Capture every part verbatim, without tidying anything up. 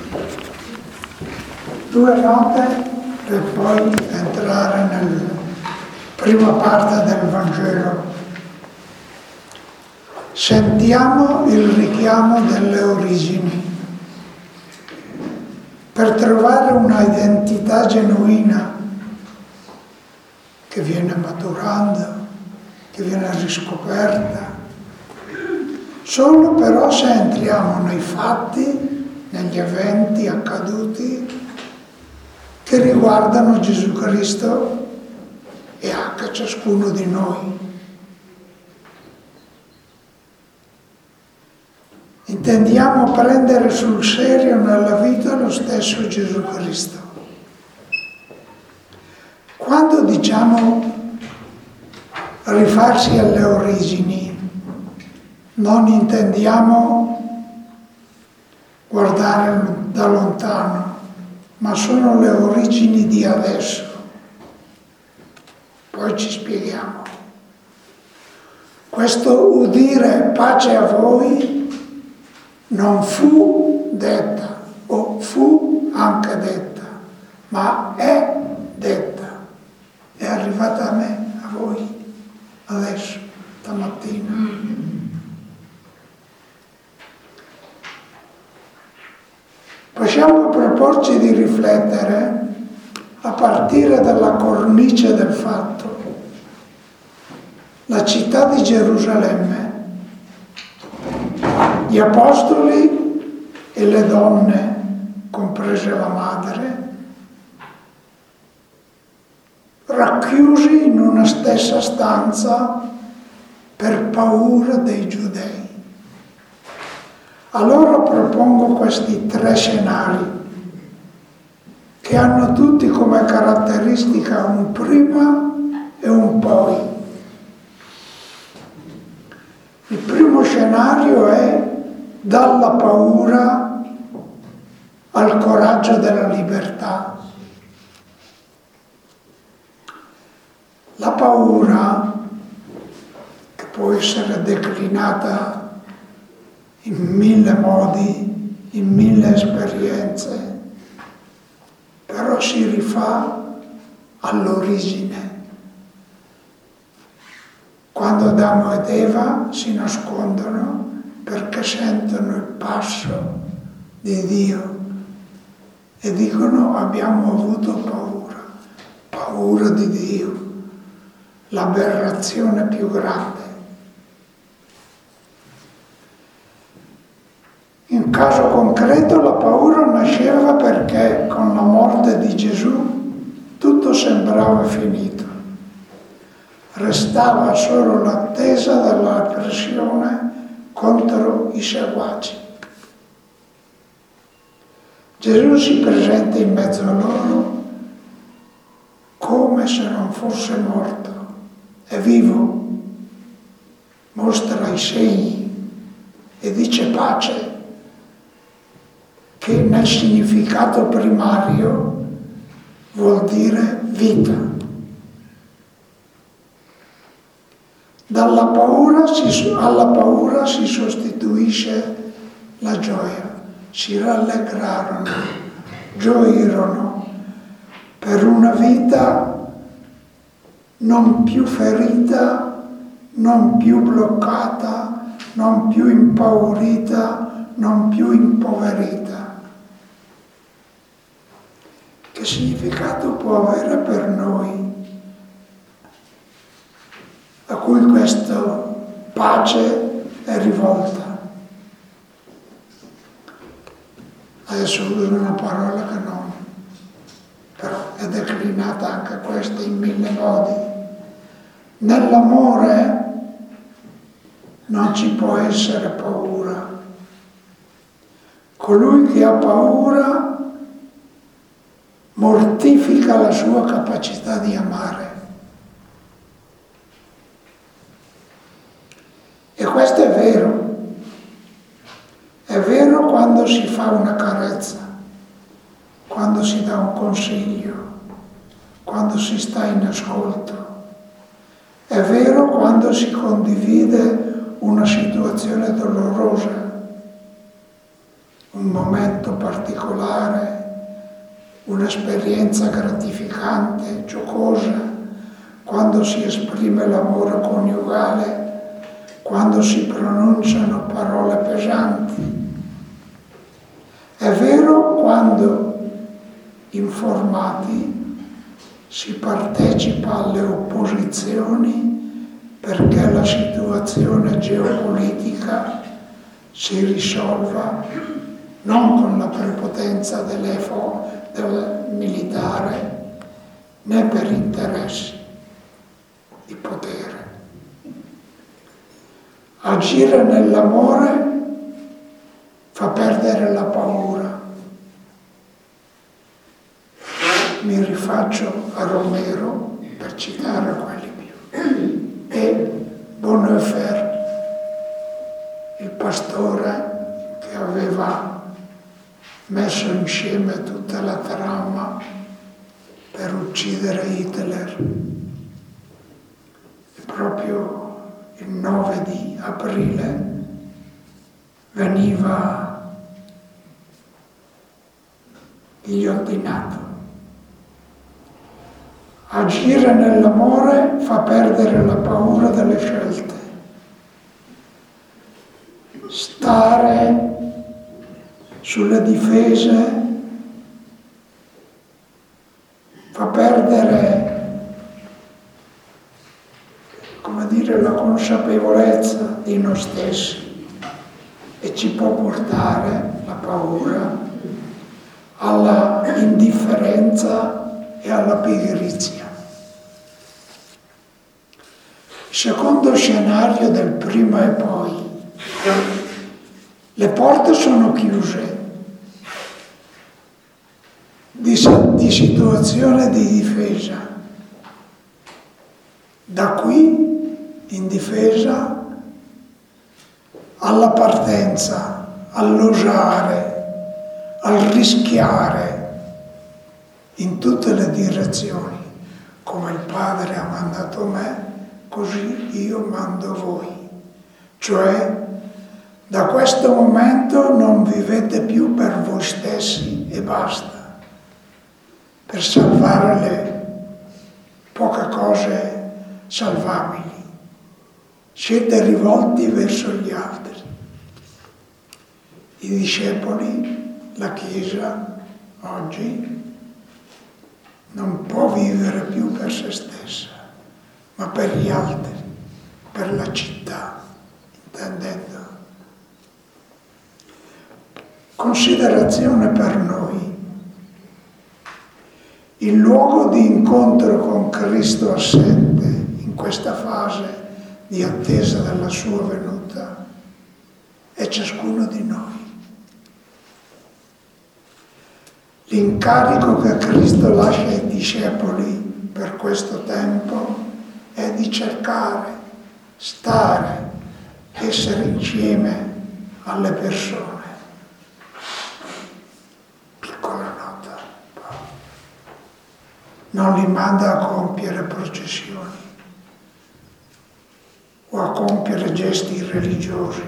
Due note per poi entrare nella prima parte del Vangelo. Sentiamo il richiamo delle origini. Per trovare una identità genuina che viene maturando, che viene riscoperta, solo però se entriamo nei fatti, negli eventi accaduti che riguardano Gesù Cristo e anche ciascuno di noi. Intendiamo prendere sul serio nella vita lo stesso Gesù Cristo. Quando diciamo rifarsi alle origini, non intendiamo guardare da lontano, ma sono le origini di adesso. Poi ci spieghiamo. Questo udire pace a voi non fu detta, o fu anche detta, ma è detta. È arrivata a me, a voi, adesso, stamattina. Possiamo proporci di riflettere a partire dalla cornice del fatto. La città di Gerusalemme, gli apostoli e le donne, comprese la madre, racchiusi in una stessa stanza per paura dei giudei. Allora propongo questi tre scenari che hanno tutti come caratteristica un prima e un poi. Il primo scenario è dalla paura al coraggio della libertà. La paura, che può essere declinata in mille modi, in mille esperienze, però si rifà all'origine. Quando Adamo ed Eva si nascondono perché sentono il passo di Dio e dicono abbiamo avuto paura, paura di Dio, l'aberrazione più grande. In caso concreto la paura nasceva perché con la morte di Gesù tutto sembrava finito. Restava solo l'attesa della repressione contro i seguaci. Gesù si presenta in mezzo a loro come se non fosse morto. È vivo, mostra i segni e dice pace, che nel significato primario vuol dire vita. Dalla paura si, alla paura si sostituisce la gioia. Si rallegrarono, gioirono per una vita non più ferita, non più bloccata, non più impaurita, non più impoverita. Che significato può avere per noi, a cui questa pace è rivolta? Adesso uso una parola che non, però è declinata anche questa in mille modi. Nell'amore non ci può essere paura. Colui che ha paura mortifica la sua capacità di amare. E questo è vero. È vero quando si fa una carezza, quando si dà un consiglio, quando si sta in ascolto. È vero quando si condivide una situazione dolorosa. un momento particolare, un'esperienza gratificante, giocosa, quando si esprime l'amore coniugale, quando si pronunciano parole pesanti. È vero quando, informati, si partecipa alle opposizioni perché la situazione geopolitica si risolva non con la prepotenza dell'E F O, del militare, né per interessi di potere. Agire nell'amore fa perdere la paura. Mi rifaccio a Romero per citare quelli più. E Bonhoeffer, il pastore che aveva messo insieme tutta la trama per uccidere Hitler. E proprio il nove di aprile veniva ghigliottinato. Agire nell'amore fa perdere la paura delle scelte. Stare sulle difese fa perdere, come dire, la consapevolezza di noi stessi e ci può portare, la paura, alla indifferenza e alla pigrizia. Il secondo scenario del prima e poi. Le porte sono chiuse di, di situazione di difesa. Da qui, in difesa, alla partenza, all'osare, al rischiare in tutte le direzioni. Come il Padre ha mandato me, così io mando voi. Cioè, da questo momento non vivete più per voi stessi e basta, per salvare le poche cose salvabili. Siete rivolti verso gli altri. I discepoli, la Chiesa, oggi, non può vivere più per se stessa, ma per gli altri, per la città, intendendo. Considerazione per noi. Il luogo di incontro con Cristo assente in questa fase di attesa della sua venuta è ciascuno di noi. L'incarico che Cristo lascia ai discepoli per questo tempo è di cercare, stare, essere insieme alle persone. Non li manda a compiere processioni o a compiere gesti religiosi.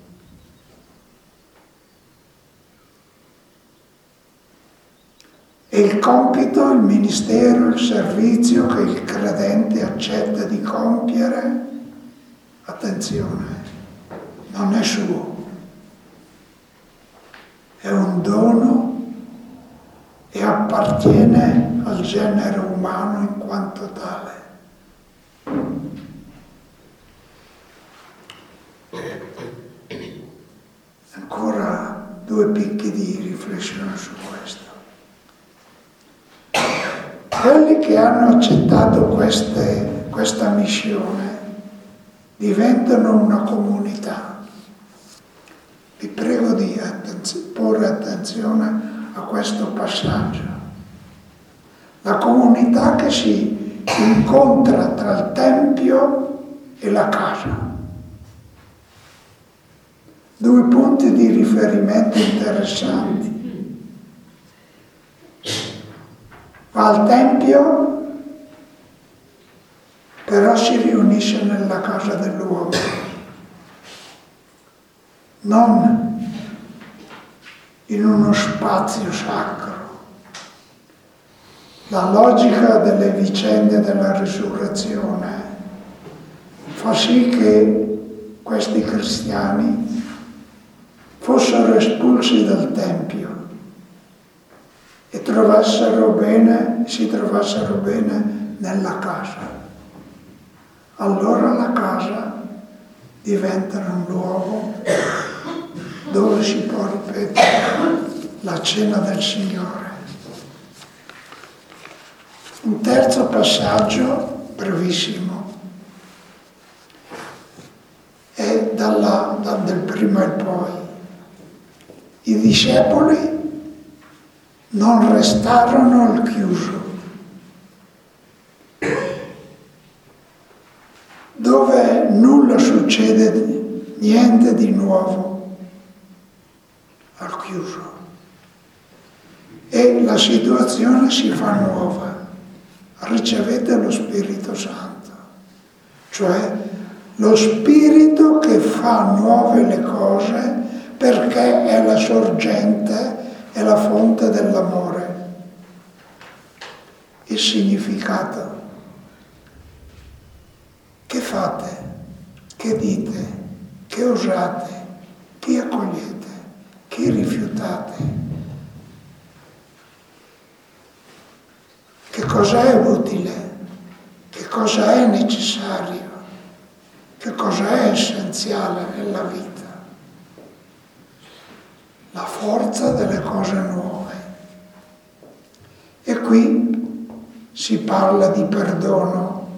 E il compito, il ministero, il servizio che il credente accetta di compiere, attenzione, non è suo, è un dono e appartiene al genere umano in quanto tale. Ancora due picchi di riflessione su questo. Quelli che hanno accettato queste, questa missione diventano una comunità. Vi prego di attenz- porre attenzione a questo passaggio. La comunità che si incontra tra il Tempio e la casa. Due punti di riferimento interessanti. Va al Tempio, però si riunisce nella casa dell'uomo. Non in uno spazio sacro. La logica delle vicende della risurrezione fa sì che questi cristiani fossero espulsi dal Tempio e trovassero bene, si trovassero bene nella casa. Allora la casa diventa un luogo dove si può ripetere la cena del Signore. Un terzo passaggio, brevissimo, è dalla, da, del primo e poi. I discepoli non restarono al chiuso, dove nulla succede, niente di nuovo al chiuso. E la situazione si fa nuova. Ricevete lo Spirito Santo, cioè lo Spirito che fa nuove le cose perché è la sorgente, è la fonte dell'amore. Il significato: che fate, che dite, che osate, chi accogliete, chi rifiutate. Che cosa è utile, che cosa è necessario, che cosa è essenziale nella vita. La forza delle cose nuove. E qui si parla di perdono,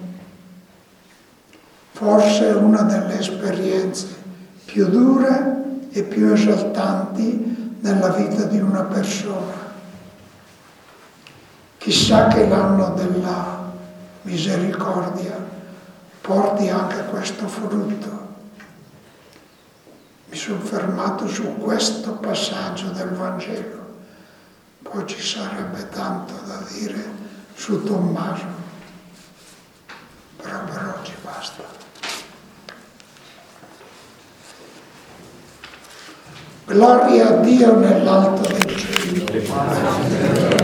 forse una delle esperienze più dure e più esaltanti nella vita di una persona. Chissà che l'anno della misericordia porti anche questo frutto. Mi sono fermato su questo passaggio del Vangelo, poi ci sarebbe tanto da dire su Tommaso, però per oggi basta. Gloria a Dio nell'alto dei cieli.